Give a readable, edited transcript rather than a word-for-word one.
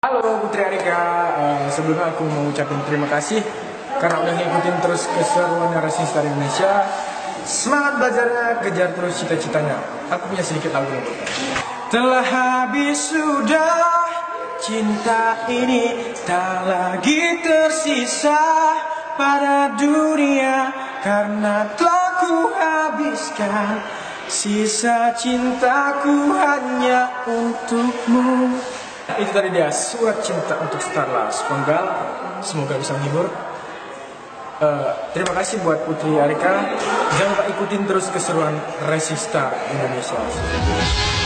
Halo Putri Arika, sebelumnya aku mau ucapin terima kasih karena udah ngikutin terus keseruan Racing Star Indonesia. Semangat belajarnya, kejar terus cita-citanya. Aku punya sedikit lagu untuk kamu. Telah habis sudah cinta ini, tak lagi tersisa pada dunia, karena telah ku habiskan sisa cintaku hanya untukmu. Itu tadi dia surat cinta untuk Starlas Penggal. Semoga bisa menghibur. Terima kasih buat Putri Arika. Jangan lupa ikutin terus keseruan Racing Star Indonesia.